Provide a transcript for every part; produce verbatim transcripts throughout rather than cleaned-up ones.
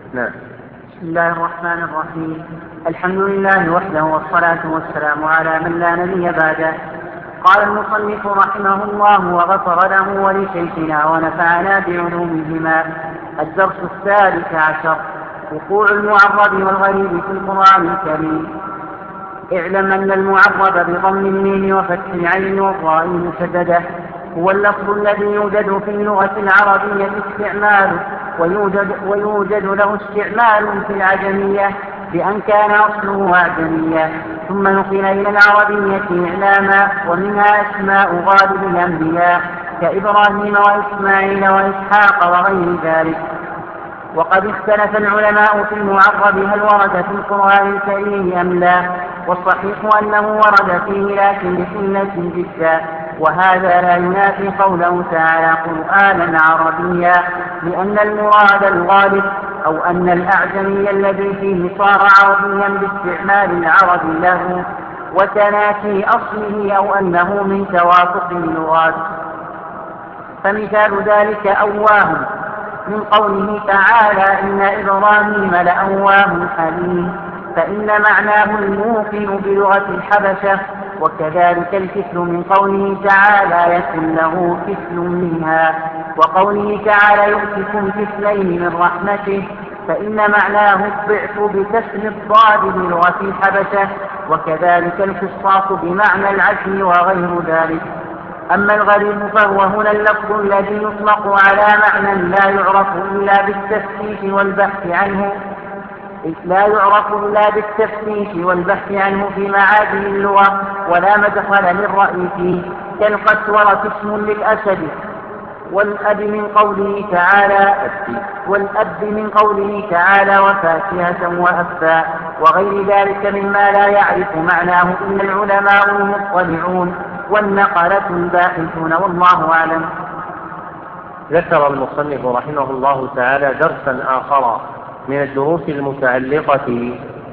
نعم. بسم الله الرحمن الرحيم. الحمد لله وحده والصلاة والسلام على من لا نبي بعده. قال المصنف رحمه الله وغفر له ولشيخنا ونفعنا بعلومهما. الدرس الثالث عشر: وقوع المعرب والغريب في القرآن الكريم. اعلم أن المعرب بضم الميم وفتح العين والراء المشددة هو اللفظ الذي يوجد في اللغة العربية استعماله ويوجد, ويوجد له استعمال في العجمية بأن كان أصله أعجمية ثم نقل إلى العربية إعلاما، ومنها أسماء غالب الأنبياء كإبراهيم وإسماعيل وإسحاق وغير ذلك. وقد اختلف العلماء في المعرب هل ورد في القرآن الكريم أم لا، والصحيح أنه ورد فيه لكن بقلة جدا، وهذا لا ينافي قوله تعالى قرآنا عربيا، لأن المراد الغالب أو أن الأعجمي الذي فيه صار عربيا باستعمال العرب له وتنافي أصله، أو أنه من توافق اللغات. فمثال ذلك أواه من قوله تعالى إن إبراهيم لأواه حليم، فإن معناه الموقن بلغة الحبشة. وكذلك الكفل من قوله تعالى يكن له كفل منها، وقوله تعالى يؤتكم كفلين من رحمته، فإن معناه الضعف بكسر الضاد بلغة الحبشة. وكذلك القصاص بمعنى العدل وغير ذلك. أما الغريب فهو هنا اللفظ الذي يطلق على معنى لا يعرف إلا بالتفتيش والبحث عنه لا يعرف إلا بالتفتيش والبحث عنه في معادن اللغة ولا مدخل للرأي فيه، كالقسورة اسم للأسد، والأب من قوله تعالى والأب من قوله تعالى وفاكهة وأبا، وغير ذلك مما لا يعرف معناه إلا العلماء المطلعون والنقلة الباحثون، والله أعلم. ذكر المصنف رحمه الله تعالى درسا آخر من الدروس المتعلقة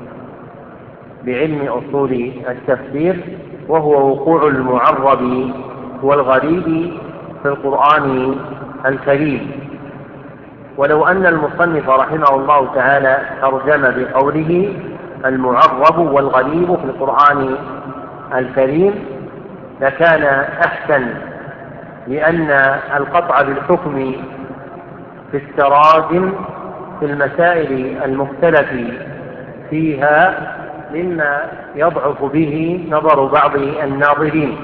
بعلم أصول التفسير، وهو وقوع المعرب والغريب في القرآن الكريم. ولو أن المصنف رحمه الله تعالى ترجم بقوله المعرب والغريب في القرآن الكريم لكان أحسن، لأن القطع بالحكم في التراجم في المسائل المختلف فيها مما يضعف به نظر بعض الناظرين،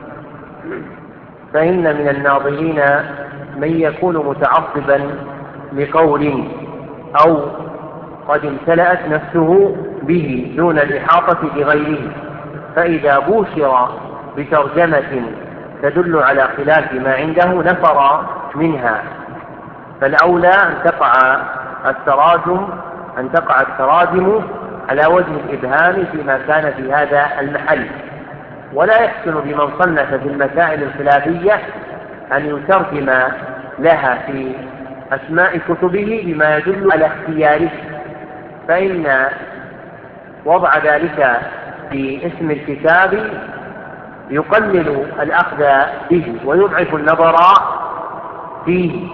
فإن من الناظرين من يكون متعصبا لقول أو قد امتلأت نفسه به دون الإحاطة بغيره، فإذا بوشر بترجمة تدل على خلاف ما عنده نفر منها. فالأولى أن تقع التراجم أن تقع التراجم على وجه الإبهام فيما كان في هذا المحل، ولا يحسن بمن صنف في المسائل الخلافية أن يترجم لها في أسماء كتبه بما يدل على اختياره، فإن وضع ذلك في اسم الكتاب يقلل الأخذ به ويضعف النظر فيه.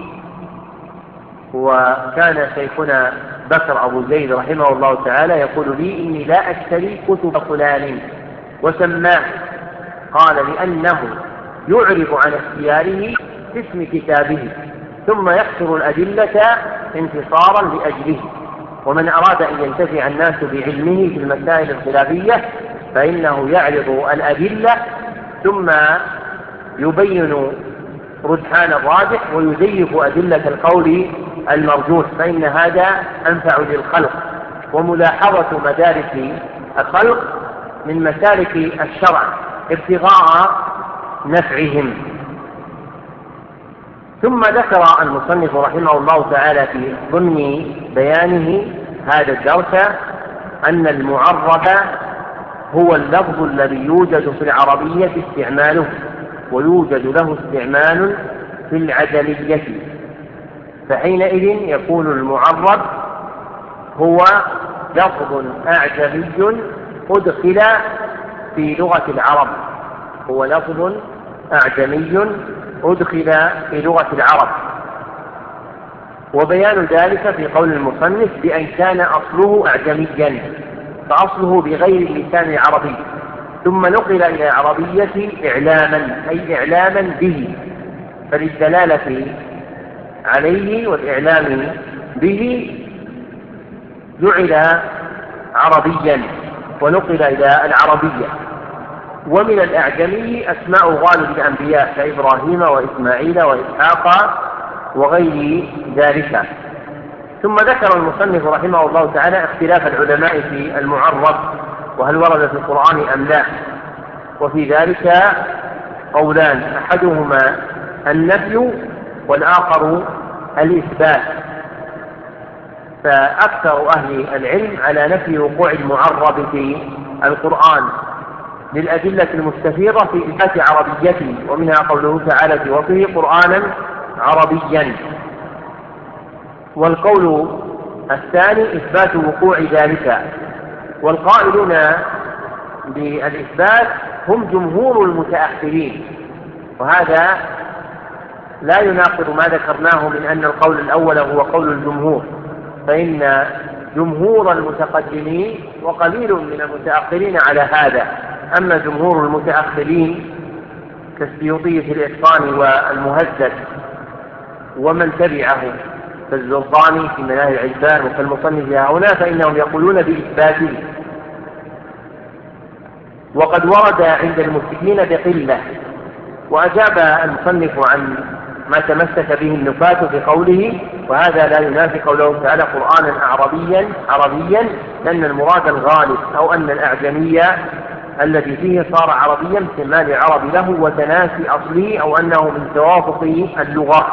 وكان شيخنا بكر أبو زيد رحمه الله تعالى يقول لي إني لا أشتري كتب فلان وسماه، قال لأنه يعرض عن اختياره اسم كتابه ثم يحصر الأدلة انتصارا لأجله، ومن أراد أن ينتفع الناس بعلمه في المسائل الخلافية فإنه يعرض الأدلة ثم يبين رجحان الراجح ويزيف أدلة القول المرجوح، فإن هذا أنفع للخلق، وملاحظة مدارك الخلق من مسالك الشرع ابتغاء نفعهم. ثم ذكر المصنف رحمه الله تعالى في ضمن بيانه هذا الدرس أن المعرب هو اللفظ الذي يوجد في العربية استعماله ويوجد له استعمال في العجمية، فحينئذ يكون المعرب هو لفظ أعجمي أدخل في لغة العرب هو لفظ أعجمي أدخل في لغة العرب وبيان ذلك في قول المصنف بأن كان أصله أعجميا فأصله بغير اللسان العربي ثم نقل إلى العربية إعلاما أي إعلاما به، فللدلالة عليه والإعلام به جعل عربيا ونقل إلى العربية. ومن الأعجمي أسماء غالب الأنبياء كإبراهيم وإسماعيل وإسحاق وغير ذلك. ثم ذكر المصنف رحمه الله تعالى اختلاف العلماء في المعرب وهل ورد في القرآن أم لا، وفي ذلك قولان أحدهما النفي والآخر الإثبات. فأكثر أهل العلم على نفي وقوع المعرب في القرآن للأدلة المستفيضة في إثبات عربيته، ومنها قوله تعالى في وصفه قرآنا عربيا. والقول الثاني إثبات وقوع ذلك، والقائلون بالإثبات هم جمهور المتأخرين، وهذا لا يناقض ما ذكرناه من أن القول الأول هو قول الجمهور، فإن جمهور المتقدمين وقليل من المتأخرين على هذا. أما جمهور المتأخرين كالسيوطي في الإتقان والمهذب ومن تبعه كالزرقاني في مناهج العرفان وكالمصنف هنا فإنهم يقولون بإثباته، وقد ورد عند المشركين بقلة. وأجاب المصنف عن ما تمسك به النفاة في قوله وهذا لا ينافي قوله تعالى قرآنا عربيا عربيا لأن المراد الغالب أو أن الأعجمية الذي فيه صار عربيا باستعمال العرب له وتناسي أصله أو أنه من توافق اللغات،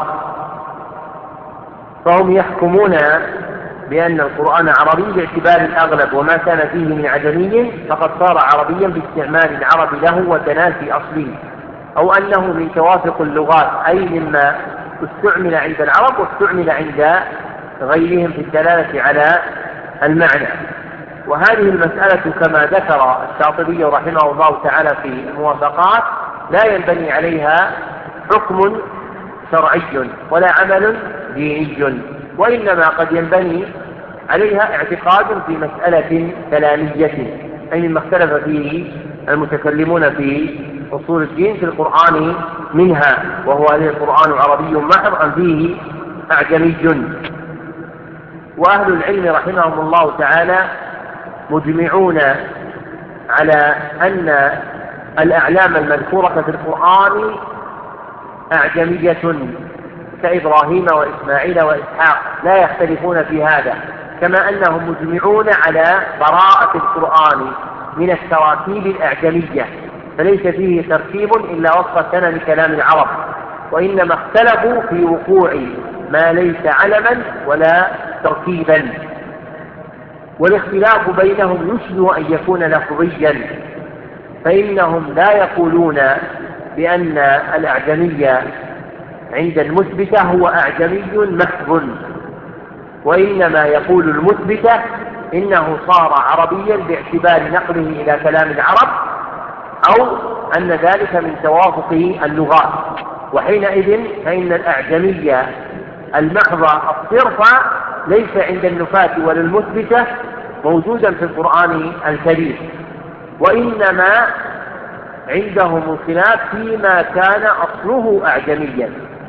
فهم يحكمون بأن القرآن عربي باعتبار الأغلب، وما كان فيه من عجمي فقد صار عربيا باستعمال العرب له وتناسي أصله أو أنه من توافق اللغات أي مما استعمل عند العرب واستعمل عند غيرهم في الدلالة على المعنى. وهذه المسألة كما ذكر الشاطبي رحمه الله تعالى في الموافقات لا ينبني عليها حكم شرعي ولا عمل ديني، وإنما قد ينبني عليها اعتقاد في مسألة كلامية أي مما اختلف فيه المتكلمون في أصول الدين في القرآن منها، وهو هل القرآن عربي محض أم فيه أعجمي. وأهل العلم رحمهم الله تعالى مجمعون على أن الأعلام المذكورة في القرآن أعجمية كإبراهيم وإسماعيل وإسحاق، لا يختلفون في هذا، كما أنهم مجمعون على براءة القرآن من التراكيب الأعجمية، فليس فيه تركيب إلا وفق سنن كلام العرب، وإنما اختلفوا في وقوع ما ليس علما ولا تركيبا، والاختلاف بينهم يشبه أن يكون لفظيا، فإنهم لا يقولون بأن الأعجمية عند المثبتة هو أعجمي محض، وإنما يقول المثبتة إنه صار عربيا باعتبار نقله إلى كلام العرب أو أن ذلك من توافق اللغات، وحينئذ فإن الأعجمية المحضة الصرفة ليس عند النفاة ولا المثبتة موجودا في القرآن الكريم، وإنما عندهم الخلاف فيما كان أصله أعجميا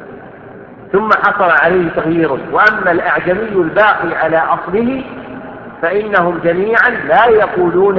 ثم حصل عليه تغيير. وأما الأعجمي الباقي على أصله فإنهم جميعا لا يقولون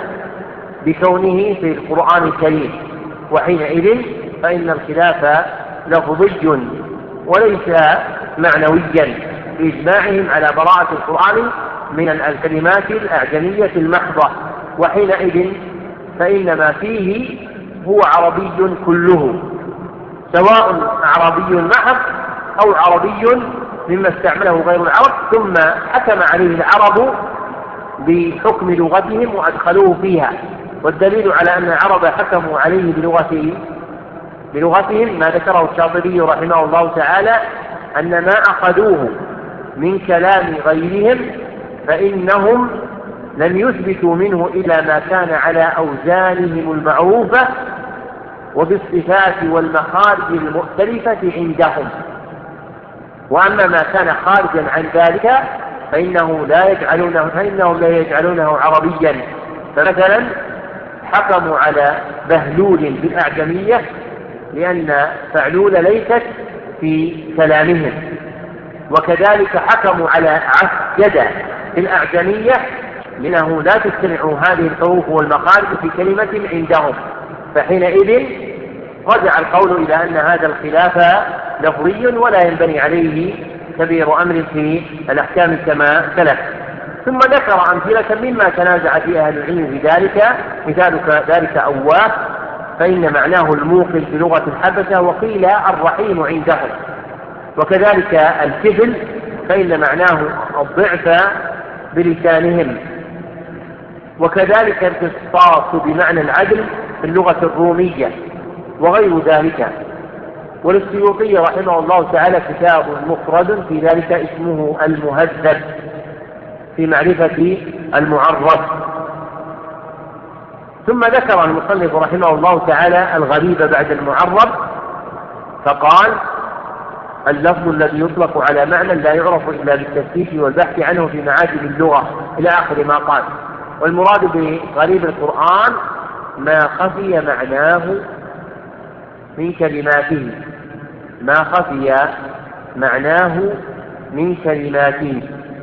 بكونه في القرآن الكريم، وحينئذ فإن الخلاف لفظي وليس معنويا بإجماعهم على براءة القرآن من الكلمات الأعجمية المحضة، وحينئذ فإن ما فيه هو عربي كله، سواء عربي محض أو عربي مما استعمله غير العرب ثم حكم عليه العرب بحكم لغتهم وأدخلوه فيها. والدليل على أن العرب حكموا عليه بلغته بلغتهم ما ذكره الشاطبي رحمه الله تعالى أن ما أخذوه من كلام غيرهم فإنهم لم يثبتوا منه إلا ما كان على أوزانهم المعروفة وبالصفات والمخارج المختلفة عندهم، وأما ما كان خارجا عن ذلك فإنه لا يجعلونه فإنهم لا يجعلونه عربيا. فمثلا حكموا على بهلول بالأعجمية لأن فعلول ليست في كلامهم، وكذلك حكموا على عسجد بالأعجمية لأنه لا تجتمع هذه الحروف والمخارج في كلمة عندهم، فحينئذ رجع القول إلى أن هذا الخلاف لفظي ولا ينبني عليه كبير أمر في الأحكام كما سلف. ثم ذكر أمثلة مما تنازع فيه أهل العلم في ذلك، مثال ذلك أواه فإن معناه الموقن بلغة الحبشة، وقيل الرحيم عندهم، وكذلك الكفل فإن معناه الضعف بلسانهم، وكذلك القسطاس بمعنى العدل في اللغة الرومية وغير ذلك. وللسيوطي رحمه الله تعالى كتاب مفرد في ذلك اسمه المهذب في معرفة المعرف. ثم ذكر المصنف رحمه الله تعالى الغريب بعد المعرب فقال: اللفظ الذي يطلق على معنى لا يعرف إلا بالتفتيش والبحث عنه في معاجم اللغة إلى آخر ما قال. والمراد بغريب القرآن ما خفي معناه من كلماته ما خفي معناه من كلماته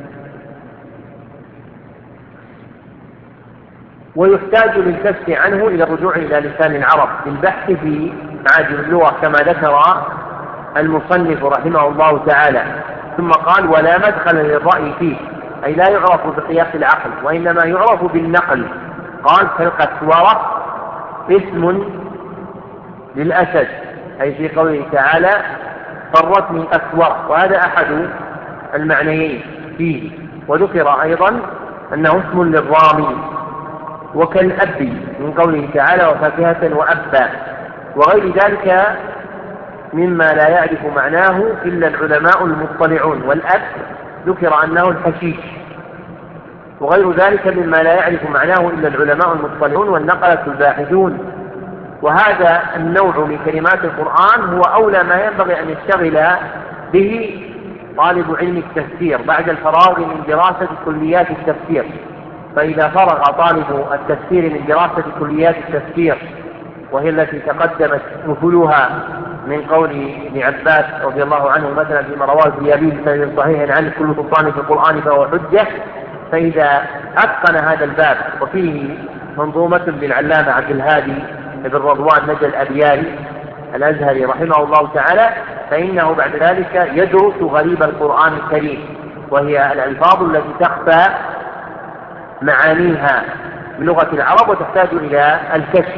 ويحتاج للكشف عنه إلى الرجوع إلى لسان العرب للبحث في معاجم اللغة كما ذكر المصنف رحمه الله تعالى. ثم قال: ولا مدخل للرأي فيه، أي لا يعرف بقياس العقل وإنما يعرف بالنقل. قال: كالقسورة اسم للأسد، أي في قوله تعالى: فرت من أسورة، وهذا أحد المعنيين فيه. وذكر أيضا أنه اسم للرامي. وكالأب من قوله تعالى: وفاكهة وأبا، وغير ذلك مما لا يعرف معناه إلا العلماء المطلعون. والأب ذكر أنه الحشيش، وغير ذلك مما لا يعرف معناه إلا العلماء المطلعون والنقلة الباحثون. وهذا النوع من كلمات القرآن هو أولى ما ينبغي أن يشتغل به طالب علم التفسير بعد الفراغ من دراسة كليات التفسير. فإذا فرغ طالب التفسير من دراسة كليات التفسير، وهي التي تقدمت مثلها من قول ابن عباس رضي الله عنه مثلا فيما رواه الزيابي بسند صحيح عن كل سلطان في القرآن فهو حجة، فإذا أتقن هذا الباب وفيه منظومة للعلامة عبد الهادي بن رضوان نجا الأبياري الأزهري رحمه الله تعالى، فإنه بعد ذلك يدرس غريب القرآن الكريم، وهي الألفاظ التي تخفى معانيها بلغة العرب وتحتاج إلى الكشف.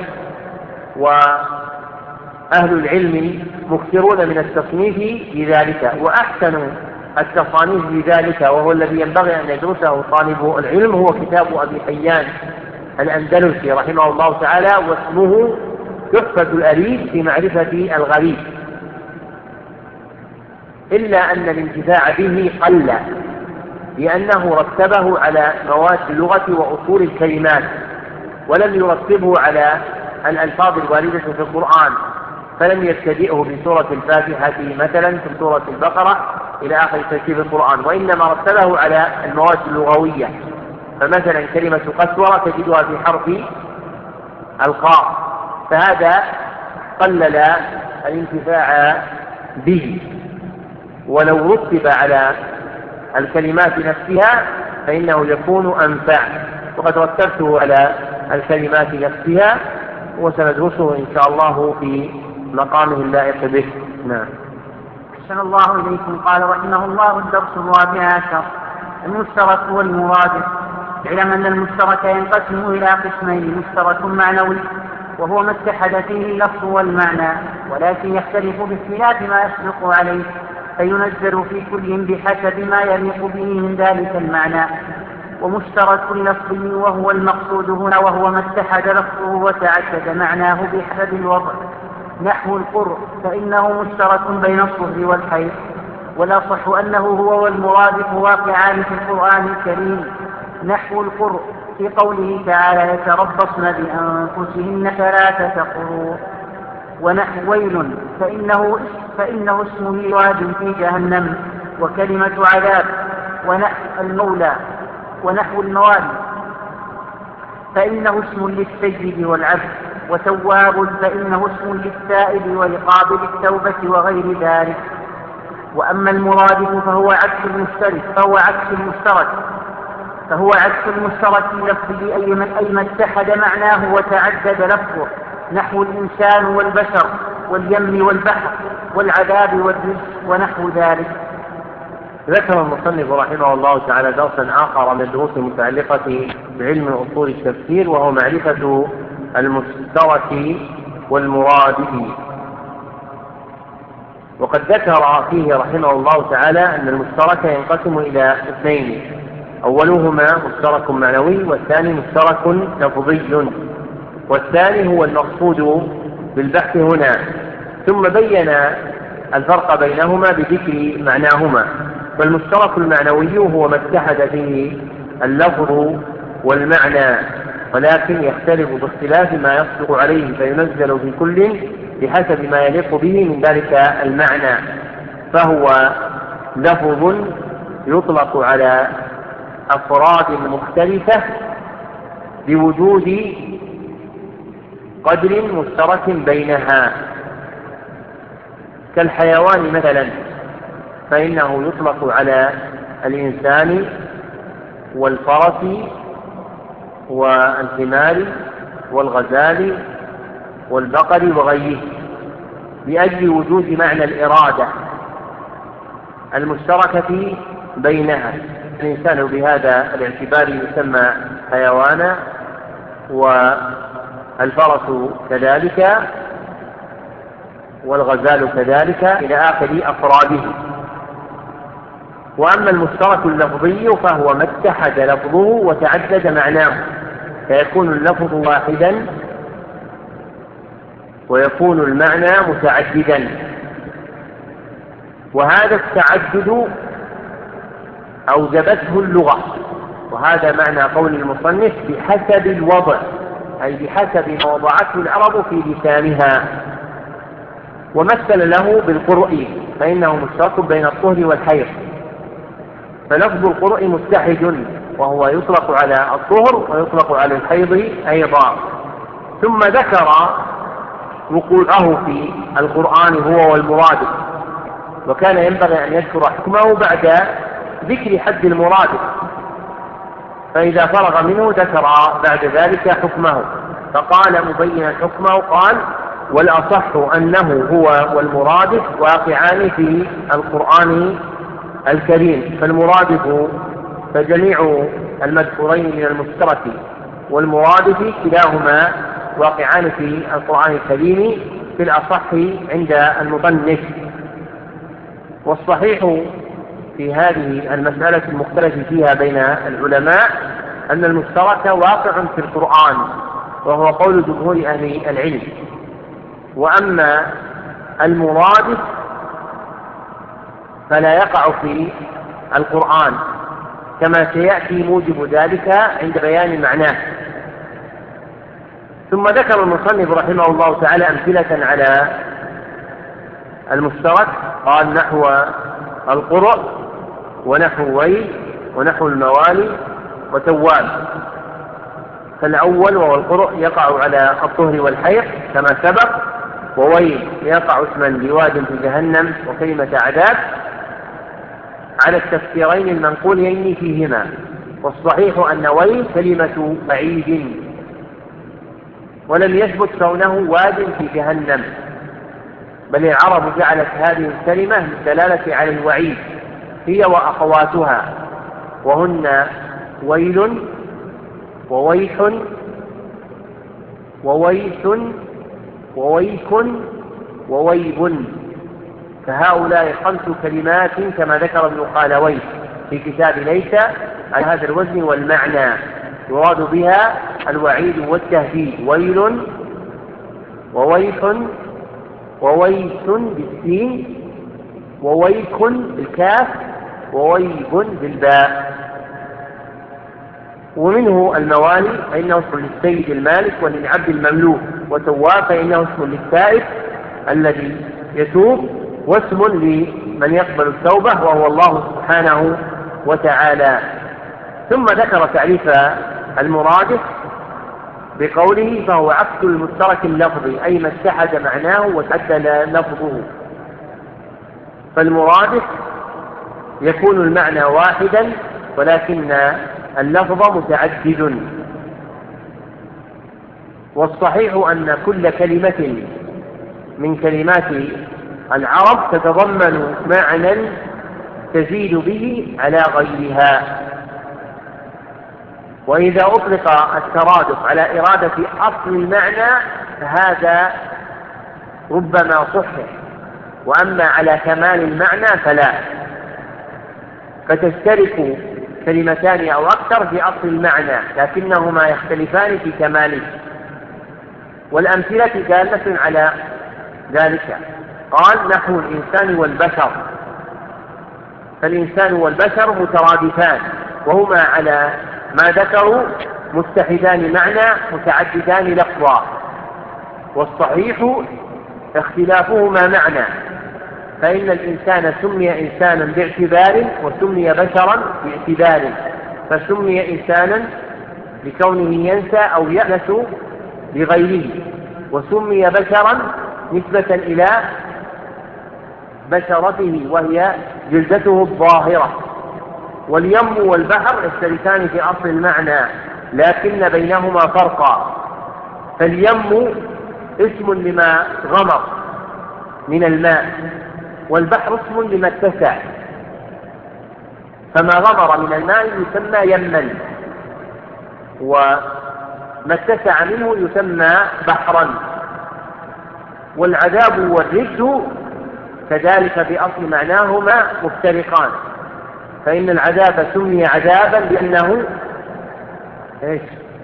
وأهل العلم مكثرون من التصنيف في ذلك، وأحسن التصانيف في ذلك وهو الذي ينبغي أن يدرسه طالب العلم هو كتاب أبي حيان الأندلسي رحمه الله تعالى، واسمه تحفة الأريب في معرفة الغريب، إلا أن الانتفاع به قل لأنه رتبه على مواد اللغة وأصول الكلمات، ولم يرتبه على الألفاظ الواردة في القرآن، فلم يبتدئه بسورة الفاتحة مثلا في سورة البقرة إلى آخر ترتيب القرآن، وإنما رتبه على المواد اللغوية. فمثلا كلمة قسورة تجدها في حرف القاف، فهذا قلل الانتفاع به. ولو رتب على الكلمات نفسها فإنه يكون أنفع، وقد رتبته على الكلمات نفسها وسندرسه إن شاء الله في مقامه اللائق به. نعم. أحسن الله إليكم. قال رحمه الله: الدرس الرابع عشر: المشترك والمرادف. اعلم أن المشترك ينقسم إلى قسمين: مشترك معنوي وهو ما اتحد فيه اللفظ والمعنى، ولكن يختلف باختلاف ما يسبق عليه، فينزل في كل بحسب ما يليق به من ذلك المعنى. ومشترك لفظي وهو المقصود هنا، وهو ما اتحد لفظه وتعدد معناه بحسب الوضع، نحو القرء فإنه مشترك بين الصهر والحيض، والأصح أنه هو والمرادف واقعان في القرآن الكريم، نحو القرء في قوله تعالى: يتربصن بأنفسهن ثلاثة قروء، ونحو ويل فإنه, فإنه اسم ميلاد في جهنم، وكلمة عذاب ونحو المولى ونحو الموالي، فإنه اسم للسيد والعبد، وتواب فإنه اسم للتائب ولقابل التوبة وغير ذلك. وأما المرادف فهو عكس المشترك فهو عكس المشترك فهو عكس المشترك اللفظي، أي من أي ما اتحد معناه وتعدد لفظه، نحو الإنسان والبشر واليم والبحر والعذاب والرزق ونحو ذلك. ذكر المصنف رحمه الله تعالى درسا آخر من الدروس المتعلقة بعلم أصول التفسير، وهو معرفة المشترك والمرادف. وقد ذكر فيه رحمه الله تعالى أن المشترك ينقسم إلى اثنين: أولهما مشترك معنوي، والثاني مشترك لفظي، والثاني هو المقصود بالبحث هنا. ثم بين الفرق بينهما بذكر معناهما. فالمشترك المعنوي هو ما اتحد فيه اللفظ والمعنى، ولكن يختلف باختلاف ما يصدق عليه، فينزل في كل بحسب ما يليق به من ذلك المعنى. فهو لفظ يطلق على أفراد مختلفة بوجود قدر مشترك بينها، كالحيوان مثلا، فإنه يطلق على الإنسان والفرس والحمار والغزال والبقر وغيره، لأجل وجود معنى الإرادة المشتركة بينها. الإنسان بهذا الاعتبار يسمى حيوانا، والفرس كذلك، والغزال كذلك، إلى آخر أفراده. وأما المشترك اللفظي فهو ما اتحد لفظه وتعدد معناه، فيكون اللفظ واحدا ويكون المعنى متعددا. وهذا التعدد أوجبته اللغة، وهذا معنى قول المصنف بحسب الوضع، أي بحسب ما وضعته العرب في لسانها. ومثل له بالقرء، فإنه مشترك بين الطهر والحيض، فلفظ القرء متحد، وهو يطلق على الطهر ويطلق على الحيض أيضا. ثم ذكر وقوعه في القرآن هو والمرادف، وكان ينبغي أن يذكر حكمه بعد ذكر حد المرادف، فإذا فرغ منه ذكر بعد ذلك حكمه. فقال مبينا حكمه، قال: والأصح أنه هو والمرادف واقعان في القرآن الكريم. فالمرادف فجميع المذكورين من المشترك والمرادف كلاهما واقعان في القرآن الكريم في الأصح عند المصنف. والصحيح في هذه المسألة المختلف فيها بين العلماء أن المشترك واقع في القرآن، وهو قول جمهور أهل العلم. وأما المرادف فلا يقع في القرآن، كما سيأتي موجب ذلك عند بيان معناه. ثم ذكر المصنف رحمه الله تعالى أمثلة على المشترك، قال: نحو القرء ونحو ويل ونحو الموالي وتواب. فالأول وهو القرء يقع على الطهر والحيض كما سبق، وويل يقع اسما لواد في جهنم وكلمة عذاب على التفسيرين المنقولين فيهما. والصحيح أن ويل كلمة بعيد، ولم يثبت كونه واد في جهنم، بل العرب جعلت هذه الكلمة للدلالة على الوعيد، هي وأخواتها، وهن ويل وويح وويث وويك وويب. فهؤلاء خمس كلمات كما ذكر ابن خالويه في كتاب ليس على هذا الوزن والمعنى، يراد بها الوعيد والتهديد: ويل وويح وويث بالسين وويك بالكاف وويب بالباء. ومنه الموالي فإنه اسم للسيد المالك وللعبد المملوك، وتواب فإنه اسم للتائب الذي يتوب، واسم من يقبل التوبة وهو الله سبحانه وتعالى. ثم ذكر تعريف المرادف بقوله فهو عكس المشترك اللفظي، أي ما اتحد معناه وتعدل لفظه. فالمرادف يكون المعنى واحدا ولكن اللفظ متعدد. والصحيح أن كل كلمة من كلمات العرب تتضمن معنى تزيد به على غيرها. وإذا أطلق الترادف على إرادة أصل المعنى فهذا ربما صحح، وأما على كمال المعنى فلا، فتشترك كلمتان أو أكثر في أصل المعنى لكنهما يختلفان في كماله. والأمثلة دالة على ذلك. قال نحو الإنسان والبشر، فالإنسان والبشر مترادفان وهما على ما ذكروا متحدان معنى متعددان لفظا، والصحيح اختلافهما معنى، فإن الإنسان سمي إنسانا باعتبار وسمي بشرا باعتبار، فسمي إنسانا لكونه ينسى أو يأنس بغيره، وسمي بشرا نسبة إلى بشرته وهي جلدته الظاهرة. واليم والبحر يشتركان في أصل المعنى لكن بينهما فرقا، فاليم اسم لما غمر من الماء، والبحر اسم لما اتسع، فما غمر من الماء يسمى يما، وما اتسع منه يسمى بحرا. والعذاب والرجز كذلك في أصل معناهما مفترقان، فإن العذاب سمي عذابا لأنه إيش؟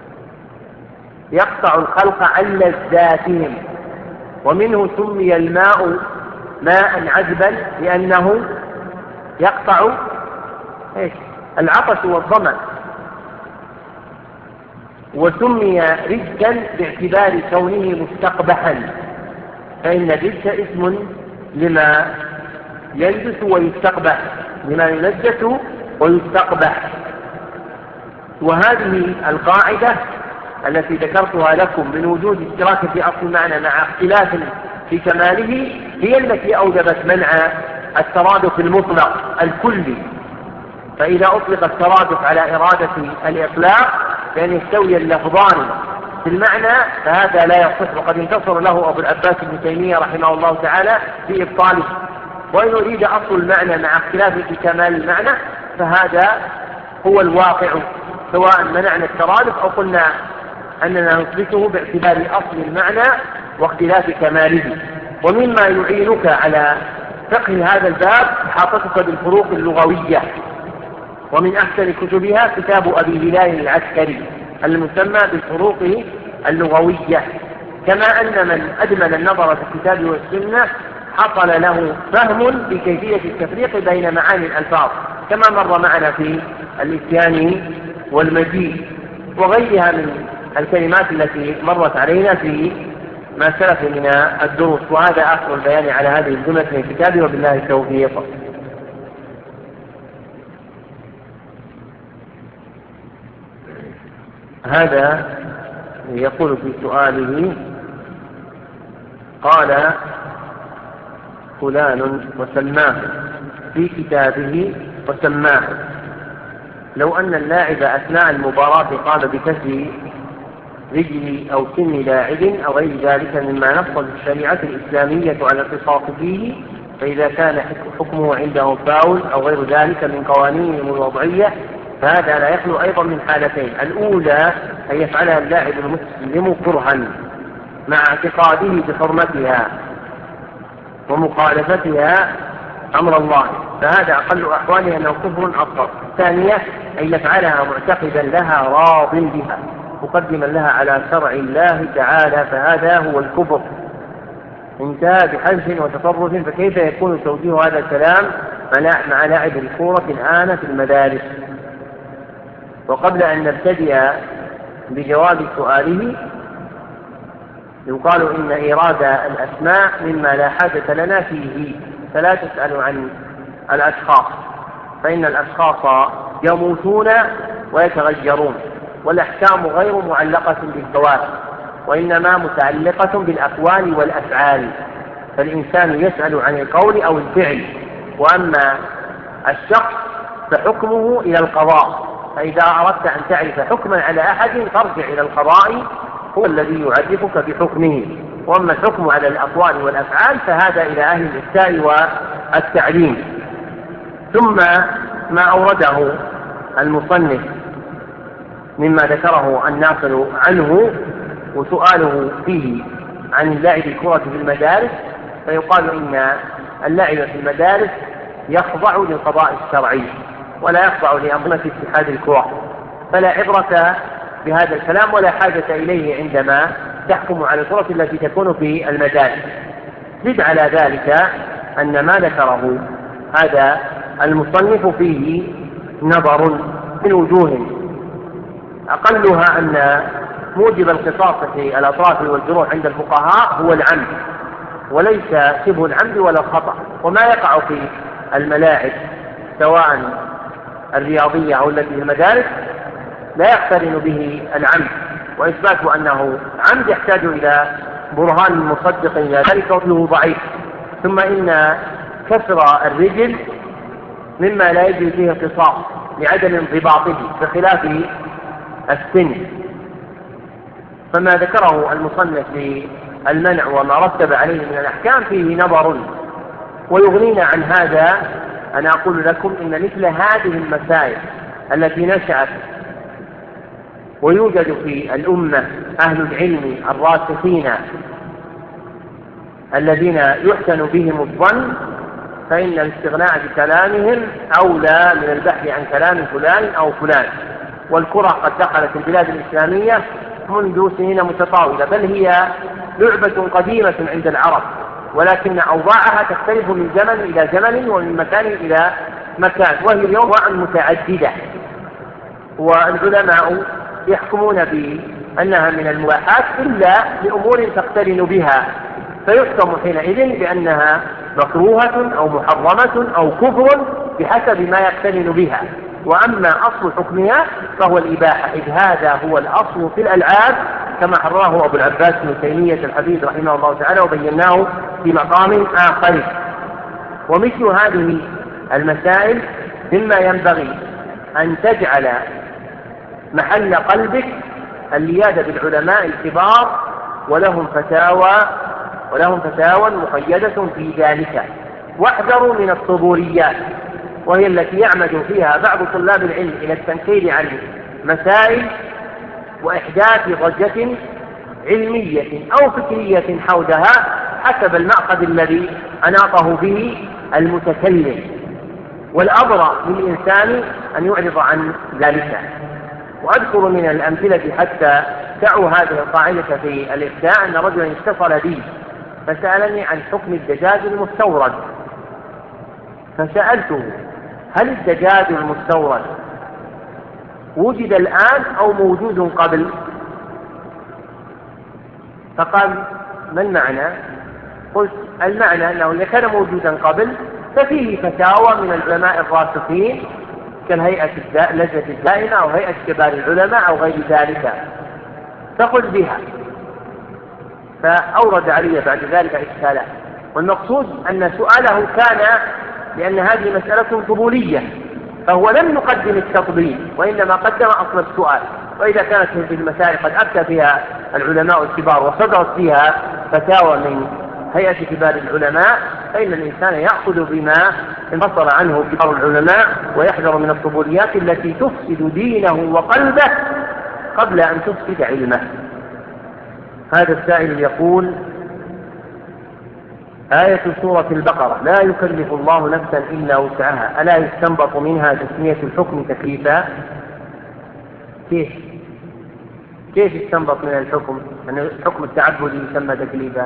يقطع الخلق عن لذاتهم، ومنه سمي الماء ماء عذبا لأنه يقطع إيش؟ العطش والظمأ. وسمي رجسا باعتبار كونه مستقبحا، فإن الرجس اسم لما ينجس ويستقبح، لما ينجس ويستقبح. وهذه القاعدة التي ذكرتها لكم من وجود اشتراك في أصل المعنى مع اختلاف في كماله هي التي أوجبت منع الترادف المطلق الكلي. فإذا أطلق الترادف على إرادة الإطلاق بأن يستوي اللفظان في المعنى فهذا لا يصح، وقد انتصر له أبو العباس ابن تيمية رحمه الله تعالى في إبطاله. وإن أريد أصل المعنى مع اختلاف في كمال المعنى فهذا هو الواقع، سواء منعنا الترادف أو قلنا أننا نثبته باعتبار أصل المعنى واختلاف كماله. ومما يعينك على فقه هذا الباب إحاطتك بالفروق اللغوية، ومن أحسن كتبها كتاب أبي هلال العسكري المسمى بالفروق اللغوية. كما أن من أدمن النظر في الكتاب والسنة حصل له فهم بكيفية التفريق بين معاني الألفاظ، كما مر معنا في الإتيان والمجيء وغيرها من الكلمات التي مرت علينا في ما سلف من الدروس. وهذا آخر البيان على هذه الجملة من الكتاب، وبالله التوفيق. هذا يقول في سؤاله قال فلان وسماه في كتابه وسماه، لو أن اللاعب أثناء المباراة قام بكسر رجل أو سن لاعب أو غير ذلك مما نصت الشريعة الإسلامية على القصاص فيه، فإذا كان حكمه عنده فاول أو غير ذلك من قوانينهم الوضعية فهذا لا يخلو أيضا من حالتين: الأولى أن يفعلها اللاعب المسلم كرها مع اعتقاده بحرمتها ومخالفتها أمر الله، فهذا أقل أحواله أنه كفر أصغر. الثانية أن يفعلها معتقدا لها راض بها مقدما لها على شرع الله تعالى، فهذا هو الكفر. انتهى بحذف وتصرف. فكيف يكون توجيه هذا الكلام مع لاعب الكورة الآن في المدارس؟ وقبل أن نبتدئ بجواب سؤاله يقال إن إيراد الأسماء مما لا حاجة لنا فيه، فلا تسألوا عن الأشخاص، فإن الأشخاص يموتون ويتغيرون، والأحكام غير معلقة بالذوات، وإنما متعلقة بالأقوال والأفعال، فالإنسان يسأل عن القول أو الفعل، وأما الشخص فحكمه إلى القضاء. فإذا أردت أن تعرف حكما على أحد فارجع إلى القضاء، هو الذي يعرفك بحكمه. وأما الحكم على الأقوال والأفعال فهذا إلى أهل الإفتاء والتعليم. ثم ما أورده المصنف مما ذكره الناقل عنه وسؤاله فيه عن اللعب الكرة في المدارس، فيقال إن اللعب في المدارس يخضع للقضاء الشرعي ولا يخضع لأنظمة اتحاد الكرة، فلا عبرة بهذا الكلام ولا حاجة إليه عندما تحكم على الكرة التي تكون في المدارس. زد على ذلك أن ما ذكره هذا المصنف فيه نظر من وجوه، أقلها أن موجب القصاص في الأطراف والجروح عند الفقهاء هو العمد وليس شبه العمد ولا الخطأ، وما يقع في الملاعب سواء الرياضية أو التي في المدارس لا يقترن به العمد، وإثبات أنه عمد يحتاج إلى برهان مصدق إلى ذلك وطله ضعيف. ثم إن كسر الرجل مما لا يجري فيه القصاص لعدم انضباطه بخلاف السن، فما ذكره المصنف للمنع وما رتب عليه من الأحكام فيه نظر. ويغنينا عن هذا أن أقول لكم إن مثل هذه المسائل التي نشأت ويوجد في الأمة أهل العلم الراسخين الذين يحسن بهم الظن، فإن الاستغناء بكلامهم أولى من البحث عن كلام فلان أو فلان. والكرة قد دخلت البلاد الإسلامية منذ سنين متطاولة، بل هي لعبة قديمة عند العرب، ولكن أوضاعها تختلف من زمن إلى زمن ومن مكان إلى مكان، وهي اليوم أنواع متعددة، والعلماء يحكمون بأنها من المباحات إلا لأمور تقترن بها، فيحكم حينئذ بأنها مكروهة أو محرمة أو كفر بحسب ما يقترن بها. وأما أصل حكمها فهو الإباحة، إذ هذا هو الأصل في الألعاب كما حرره أبو العباس بن تيمية الحفيظ رحمه الله تعالى، وبيناه في مقام آخر. ومثل هذه المسائل مما ينبغي أن تجعل محل قلبك اللياذة بالعلماء الكبار ولهم فتاوى ولهم فتاوى مقيدة في ذلك، واحذروا من الصبوريات، وهي التي يعمد فيها بعض طلاب العلم إلى التنكيل عن مسائل وإحداث ضجة علمية أو فكرية حولها حسب المأخذ الذي أناطه به المتكلم. والأبرأ للإنسان أن يعرض عن ذلك. وأذكر من الأمثلة حتى تعوا هذه القاعدة في الإفتاء أن رجلا اتصل بي فسألني عن حكم الدجاج المستورد، فسألته هل الدجاج المستورد وجد الآن أو موجود قبل؟ فقال ما المعنى؟ قلت المعنى أنه إذا كان موجودا قبل ففيه فتاوى من العلماء الراسخين كالهيئة اللجنة الدائمة أو هيئة كبار العلماء أو غير ذلك، فخذ بها. فأورد علي بعد ذلك إشكالا، والمقصود أن سؤاله كان لأن هذه مسألة فضولية، فهو لم يقدم التفضيل وإنما قدم أصل السؤال. وإذا كانت في المسائل قد أفتى فيها العلماء الكبار وصدرت فيها فتاوى من هيئة كبار العلماء فإن الإنسان يأخذ بما انفصل عنه كبار العلماء ويحذر من الفضوليات التي تفسد دينه وقلبه قبل أن تفسد علمه. هذا السائل يقول: آية سورة البقرة لا يكلف الله نفسا إلا وسعها، ألا يستنبط منها تسمية الحكم تكليفا؟ كيف كيف يستنبط من الحكم أن الحكم التعبدي يسمى تكليفا؟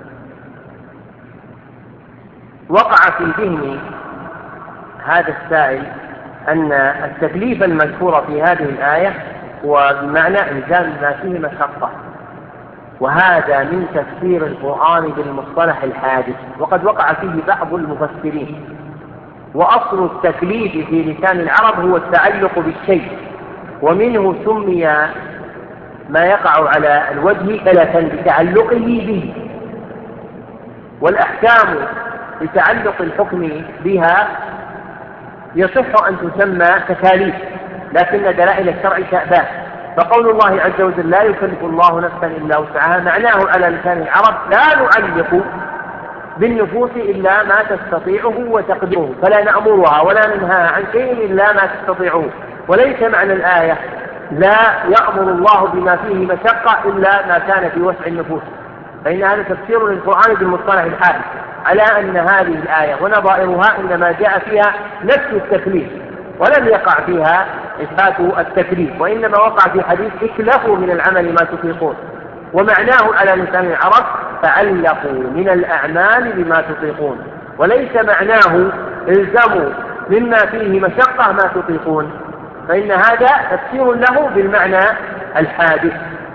وقع في ذهن هذا السائل أن التكليف المذكور في هذه الآية هو بمعنى إلزام ما فيه مشقة، وهذا من تفسير القرآن بالمصطلح الحادث، وقد وقع فيه بعض المفسرين. وأصل التكليف في لسان العرب هو التعلق بالشيء، ومنه سمي ما يقع على الوجه ثلاثا بتعلقه به، والأحكام بتعلق الحكم بها يصح أن تسمى تكاليف، لكن دلائل الشرع تأباه. فقول الله عز وجل لا يكلف الله نفسا إلا وسعها معناه على لسان العرب لا نعلق بالنفوس إلا ما تستطيعه وتقدره، فلا نأمرها ولا ننهى عن شيء إلا ما تستطيعه. وليس معنى الآية لا يأمر الله بما فيه مشقة إلا ما كان في وسع النفوس، فإن هذا تفسير للقرآن بالمصطلح الحادث على أن هذه الآية ونظائرها إنما جاء فيها نفس التكليف ولم يقع فيها إثبات التكليف، وإنما وقع في حديث اكلفوا من العمل ما تطيقون، ومعناه على لسان العرب تعلقوا من الأعمال بما تطيقون، وليس معناه الزموا مما فيه مشقة ما تطيقون، فإن هذا تفسير له بالمعنى الحادث.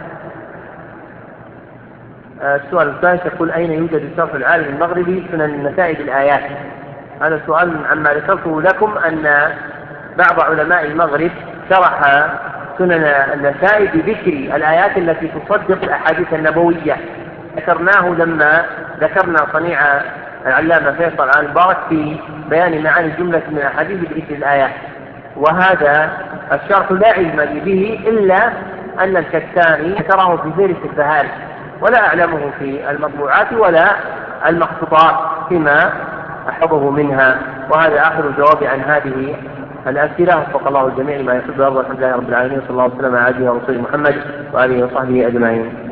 السؤال الثالث يقول أين يوجد شرح العالم المغربي سنن نتائج الآيات؟ هذا سؤال عما ذكرته لكم أن بعض علماء المغرب شرح سنن النسائي بذكر الآيات التي تصدق الأحاديث النبوية، ذكرناه لما ذكرنا صنيع العلامة فيصل آل مبارك في بيان معاني جملة من الأحاديث بذكر الآيات، وهذا الشرح لا علم لي به إلا أن الكتاني ذكره في فهرس البهاري، ولا أعلمه في المطبوعات ولا المخطوطات فيما أحفظه منها. وهذا آخر الجواب عن هذه الأسئلة، وفق الله الجميع ما يحب ويرضى. الحمد لله رب العالمين، صلى الله وسلم على عبده ورسوله محمد وآله وصحبه أجمعين.